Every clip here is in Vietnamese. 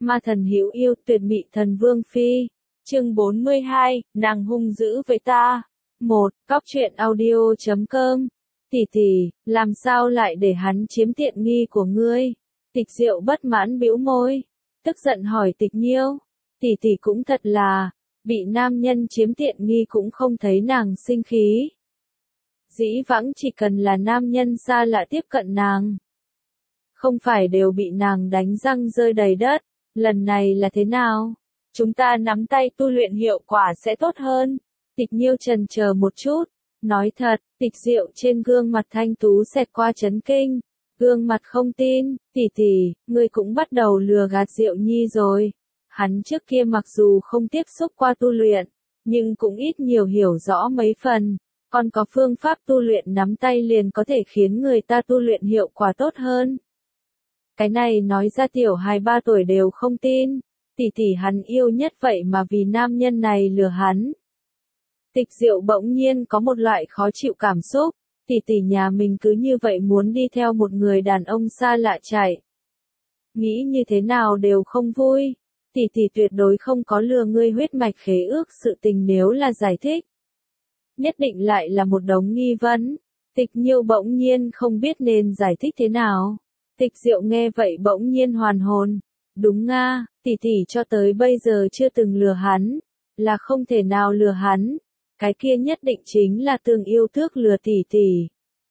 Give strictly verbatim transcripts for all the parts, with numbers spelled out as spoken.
Ma thần hữu yêu tuyệt mị thần vương phi. Chương bốn mươi hai, nàng hung dữ với ta. một. Cóc truyện audio chấm com. Tỷ tỷ, làm sao lại để hắn chiếm tiện nghi của ngươi? Tịch Diệu bất mãn bĩu môi, tức giận hỏi Tịch Nhiêu. Tỷ tỷ cũng thật là, bị nam nhân chiếm tiện nghi cũng không thấy nàng sinh khí. Dĩ vãng chỉ cần là nam nhân xa lạ tiếp cận nàng, không phải đều bị nàng đánh răng rơi đầy đất. Lần này là thế nào? Chúng ta nắm tay tu luyện hiệu quả sẽ tốt hơn. Tịch Nhiêu chần chờ một chút, nói thật. Tịch Diệu trên gương mặt thanh tú xẹt qua chấn kinh, gương mặt không tin. Tỷ tỷ, ngươi cũng bắt đầu lừa gạt Diệu Nhi rồi. Hắn trước kia mặc dù không tiếp xúc qua tu luyện, nhưng cũng ít nhiều hiểu rõ mấy phần, còn có phương pháp tu luyện nắm tay liền có thể khiến người ta tu luyện hiệu quả tốt hơn. Cái này nói ra tiểu hài ba tuổi đều không tin. Tỷ tỷ hắn yêu nhất vậy mà vì nam nhân này lừa hắn. Tịch Diệu bỗng nhiên có một loại khó chịu cảm xúc. Tỷ tỷ nhà mình cứ như vậy muốn đi theo một người đàn ông xa lạ chạy. Nghĩ như thế nào đều không vui. Tỷ tỷ tuyệt đối không có lừa ngươi huyết mạch khế ước sự tình, nếu là giải thích, nhất định lại là một đống nghi vấn. Tịch Nhiêu bỗng nhiên không biết nên giải thích thế nào. Tịch Diệu nghe vậy bỗng nhiên hoàn hồn. Đúng nga, tỷ tỷ cho tới bây giờ chưa từng lừa hắn, là không thể nào lừa hắn. Cái kia nhất định chính là Tương Yêu Tước lừa tỷ tỷ.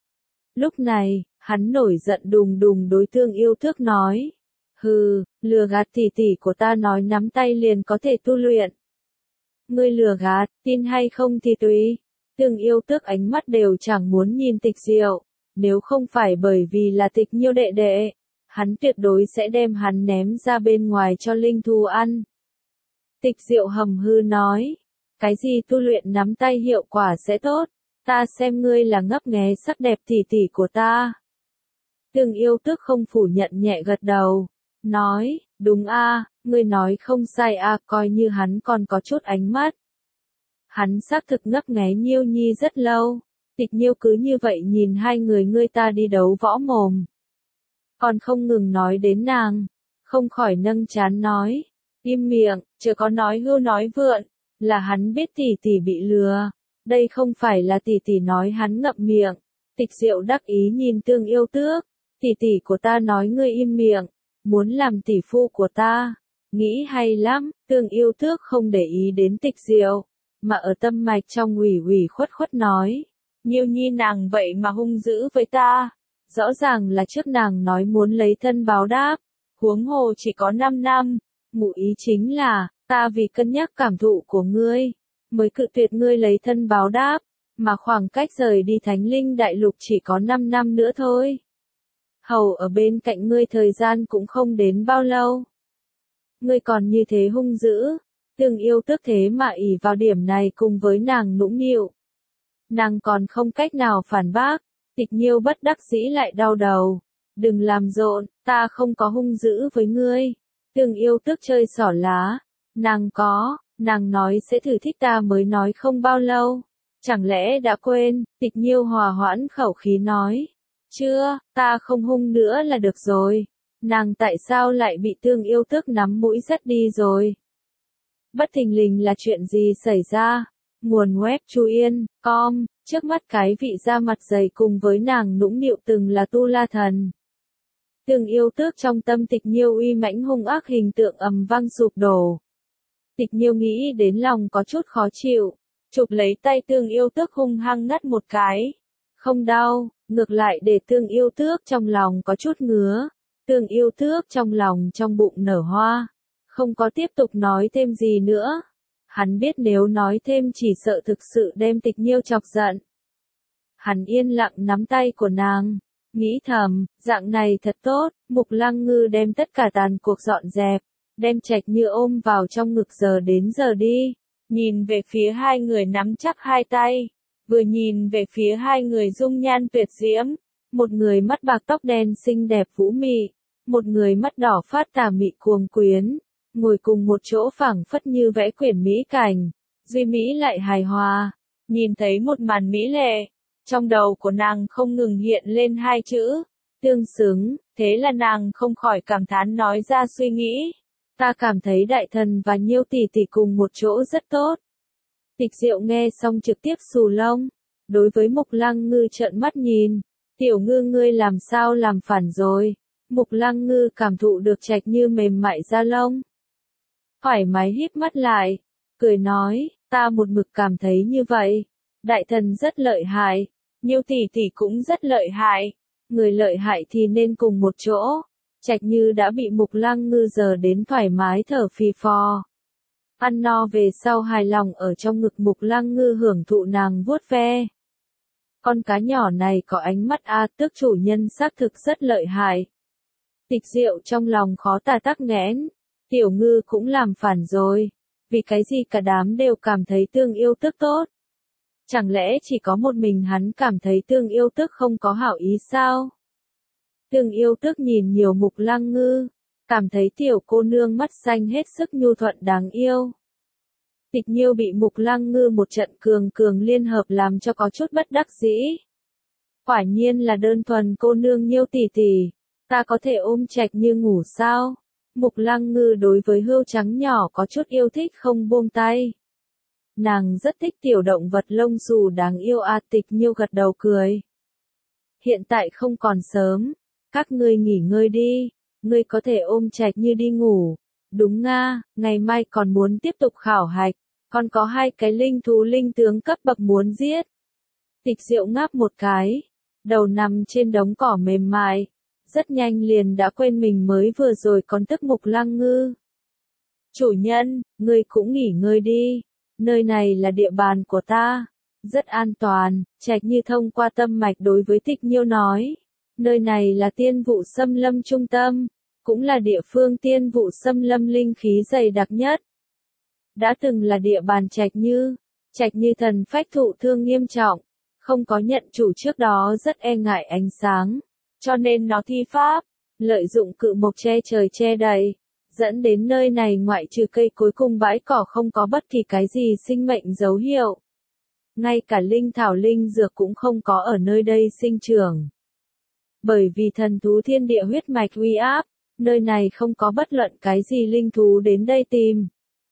Lúc này, hắn nổi giận đùng đùng đối Tương Yêu Tước nói. Hừ, lừa gạt tỷ tỷ của ta nói nắm tay liền có thể tu luyện. Ngươi lừa gạt, tin hay không thì tùy. Tương Yêu Tước ánh mắt đều chẳng muốn nhìn Tịch Diệu. Nếu không phải bởi vì là Tịch Nhiêu đệ đệ, hắn tuyệt đối sẽ đem hắn ném ra bên ngoài cho linh thú ăn. Tịch Diệu hầm hư nói. Cái gì tu luyện nắm tay hiệu quả sẽ tốt? Ta xem ngươi là ngấp nghé sắc đẹp tỷ tỷ của ta. Tương Yêu Tước không phủ nhận nhẹ gật đầu. Nói, đúng a, ngươi nói không sai a, coi như hắn còn có chút ánh mắt. Hắn xác thực ngấp nghé Nhiêu Nhi rất lâu. Tịch Nhiêu cứ như vậy nhìn hai người ngươi ta đi đấu võ mồm, còn không ngừng nói đến nàng, không khỏi nâng trán nói. Im miệng, chưa có nói hưu nói vượn, là hắn biết tỷ tỷ bị lừa. Đây không phải là tỷ tỷ nói hắn ngậm miệng. Tịch Diệu đắc ý nhìn Tương Yêu Tước. Tỷ tỷ của ta nói ngươi im miệng, muốn làm tỷ phu của ta. Nghĩ hay lắm. Tương Yêu Tước không để ý đến Tịch Diệu, mà ở tâm mạch trong ủy ủy khuất khuất nói. Nhiêu Nhi nàng vậy mà hung dữ với ta. Rõ ràng là trước nàng nói muốn lấy thân báo đáp, huống hồ chỉ có năm năm. Ngụ ý chính là, ta vì cân nhắc cảm thụ của ngươi, mới cự tuyệt ngươi lấy thân báo đáp, mà khoảng cách rời đi Thánh Linh Đại Lục chỉ có năm năm nữa thôi. Hầu ở bên cạnh ngươi thời gian cũng không đến bao lâu. Ngươi còn như thế hung dữ. Tương Yêu Tước thế mà ỷ vào điểm này cùng với nàng nũng nịu. Nàng còn không cách nào phản bác. Tịch Nhiêu bất đắc dĩ lại đau đầu. Đừng làm rộn, ta không có hung dữ với ngươi. Tương Yêu Tước chơi xỏ lá. Nàng có, nàng nói sẽ thử thích ta mới nói không bao lâu. Chẳng lẽ đã quên? Tịch Nhiêu hòa hoãn khẩu khí nói. Chưa, ta không hung nữa là được rồi. Nàng tại sao lại bị Tương Yêu Tước nắm mũi dắt đi rồi? Bất thình lình là chuyện gì xảy ra? Nguồn web chu yên chấm com, trước mắt cái vị da mặt dày cùng với nàng nũng nịu từng là tu la thần. Tương Yêu Tước trong tâm Tịch Nhiêu uy mãnh hung ác hình tượng ầm vang sụp đổ. Tịch Nhiêu nghĩ đến lòng có chút khó chịu, chụp lấy tay Tương Yêu Tước hung hăng ngắt một cái. Không đau, ngược lại để Tương Yêu Tước trong lòng có chút ngứa. Tương Yêu Tước trong lòng trong bụng nở hoa, không có tiếp tục nói thêm gì nữa. Hắn biết nếu nói thêm chỉ sợ thực sự đem Tịch Nhiêu chọc giận. Hắn yên lặng nắm tay của nàng, nghĩ thầm, dạng này thật tốt. Mục Lăng Ngư đem tất cả tàn cuộc dọn dẹp, đem Trạch Như ôm vào trong ngực giờ đến giờ đi. Nhìn về phía hai người nắm chắc hai tay, vừa nhìn về phía hai người dung nhan tuyệt diễm. Một người mắt bạc tóc đen xinh đẹp vũ mị, một người mắt đỏ phát tà mị cuồng quyến. Ngồi cùng một chỗ phảng phất như vẽ quyển mỹ cảnh, duy mỹ lại hài hòa. Nhìn thấy một màn mỹ lệ, trong đầu của nàng không ngừng hiện lên hai chữ, tương xứng. Thế là nàng không khỏi cảm thán nói ra suy nghĩ. Ta cảm thấy đại thần và Nhiêu tỷ tỷ cùng một chỗ rất tốt. Tịch Diệu nghe xong trực tiếp xù lông, đối với Mục Lăng Ngư trợn mắt nhìn, tiểu ngư ngươi làm sao làm phản rồi. Mục Lăng Ngư cảm thụ được Trạch Như mềm mại da lông. Thoải mái híp mắt lại, cười nói, ta một mực cảm thấy như vậy. Đại thần rất lợi hại, Nhiêu tỷ tỷ cũng rất lợi hại. Người lợi hại thì nên cùng một chỗ. Trạch Như đã bị Mục Lăng Ngư giờ đến thoải mái thở phì phò. Ăn no về sau hài lòng ở trong ngực Mục Lăng Ngư hưởng thụ nàng vuốt ve. Con cá nhỏ này có ánh mắt a, tức chủ nhân xác thực rất lợi hại. Tịch Diệu trong lòng khó tả tắc nghẽn, tiểu ngư cũng làm phản rồi, vì cái gì cả đám đều cảm thấy Tương Yêu Tức tốt. Chẳng lẽ chỉ có một mình hắn cảm thấy Tương Yêu Tức không có hảo ý sao? Tương Yêu Tức nhìn nhiều Mục Lăng Ngư, cảm thấy tiểu cô nương mắt xanh hết sức nhu thuận đáng yêu. Tịch Nhiêu bị Mục Lăng Ngư một trận cường cường liên hợp làm cho có chút bất đắc dĩ. Quả nhiên là đơn thuần cô nương Nhiêu tỷ tỷ, ta có thể ôm Trạch Như ngủ sao? Mục Lăng Ngư đối với hươu trắng nhỏ có chút yêu thích không buông tay. Nàng rất thích tiểu động vật lông xù đáng yêu a. Tịch Nhiêu gật đầu cười. Hiện tại không còn sớm, các ngươi nghỉ ngơi đi, ngươi có thể ôm Trạch Như đi ngủ. Đúng nga, ngày mai còn muốn tiếp tục khảo hạch, còn có hai cái linh thú linh tướng cấp bậc muốn giết. Tịch Diệu ngáp một cái, đầu nằm trên đống cỏ mềm mại, rất nhanh liền đã quên mình mới vừa rồi còn tức Mục Lăng Ngư. Chủ nhân, ngươi cũng nghỉ ngơi đi, nơi này là địa bàn của ta, rất an toàn. Trạch Như thông qua tâm mạch đối với Tịch Nhiêu nói, nơi này là Tiên Vụ Xâm Lâm trung tâm, cũng là địa phương Tiên Vụ Xâm Lâm linh khí dày đặc nhất. Đã từng là địa bàn Trạch Như, Trạch Như thần phách thụ thương nghiêm trọng, không có nhận chủ trước đó rất e ngại ánh sáng, cho nên nó thi pháp, lợi dụng cự mộc che trời che đầy, dẫn đến nơi này ngoại trừ cây cối cùng bãi cỏ không có bất kỳ cái gì sinh mệnh dấu hiệu. Ngay cả linh thảo linh dược cũng không có ở nơi đây sinh trưởng. Bởi vì thần thú thiên địa huyết mạch uy áp, nơi này không có bất luận cái gì linh thú đến đây tìm.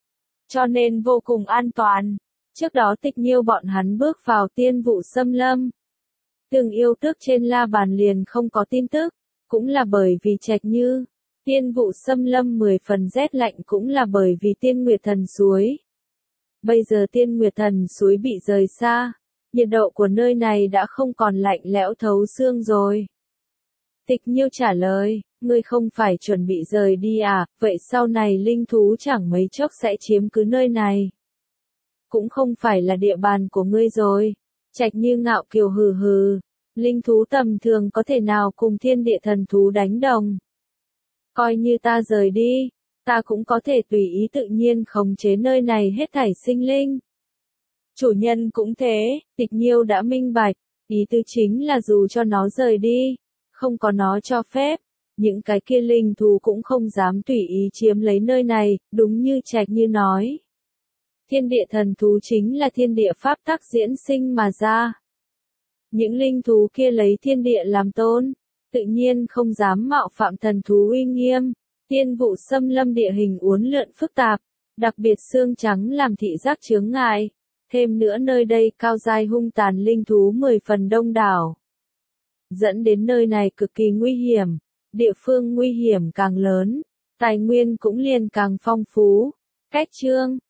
Cho nên vô cùng an toàn. Trước đó Tịch Nhiêu bọn hắn bước vào Tiên Vụ Xâm Lâm. Tương Yêu Tức trên la bàn liền không có tin tức, cũng là bởi vì Trạch Như. Tiên Vụ Xâm Lâm mười phần rét lạnh cũng là bởi vì Tiên Nguyệt Thần Suối. Bây giờ Tiên Nguyệt Thần Suối bị rời xa, nhiệt độ của nơi này đã không còn lạnh lẽo thấu xương rồi. Tịch Nhiêu trả lời, ngươi không phải chuẩn bị rời đi à, vậy sau này linh thú chẳng mấy chốc sẽ chiếm cứ nơi này. Cũng không phải là địa bàn của ngươi rồi. Trạch Như ngạo kiều hừ hừ, linh thú tầm thường có thể nào cùng thiên địa thần thú đánh đồng. Coi như ta rời đi, ta cũng có thể tùy ý tự nhiên khống chế nơi này hết thảy sinh linh. Chủ nhân cũng thế, Tịch Nhiêu đã minh bạch, ý tứ chính là dù cho nó rời đi, không có nó cho phép, những cái kia linh thú cũng không dám tùy ý chiếm lấy nơi này, đúng như Trạch Như nói. Thiên địa thần thú chính là thiên địa pháp tắc diễn sinh mà ra. Những linh thú kia lấy thiên địa làm tôn, tự nhiên không dám mạo phạm thần thú uy nghiêm. Tiên Vụ Xâm Lâm địa hình uốn lượn phức tạp, đặc biệt xương trắng làm thị giác chướng ngại. Thêm nữa nơi đây cao giai hung tàn linh thú mười phần đông đảo. Dẫn đến nơi này cực kỳ nguy hiểm, địa phương nguy hiểm càng lớn, tài nguyên cũng liền càng phong phú. Cách chương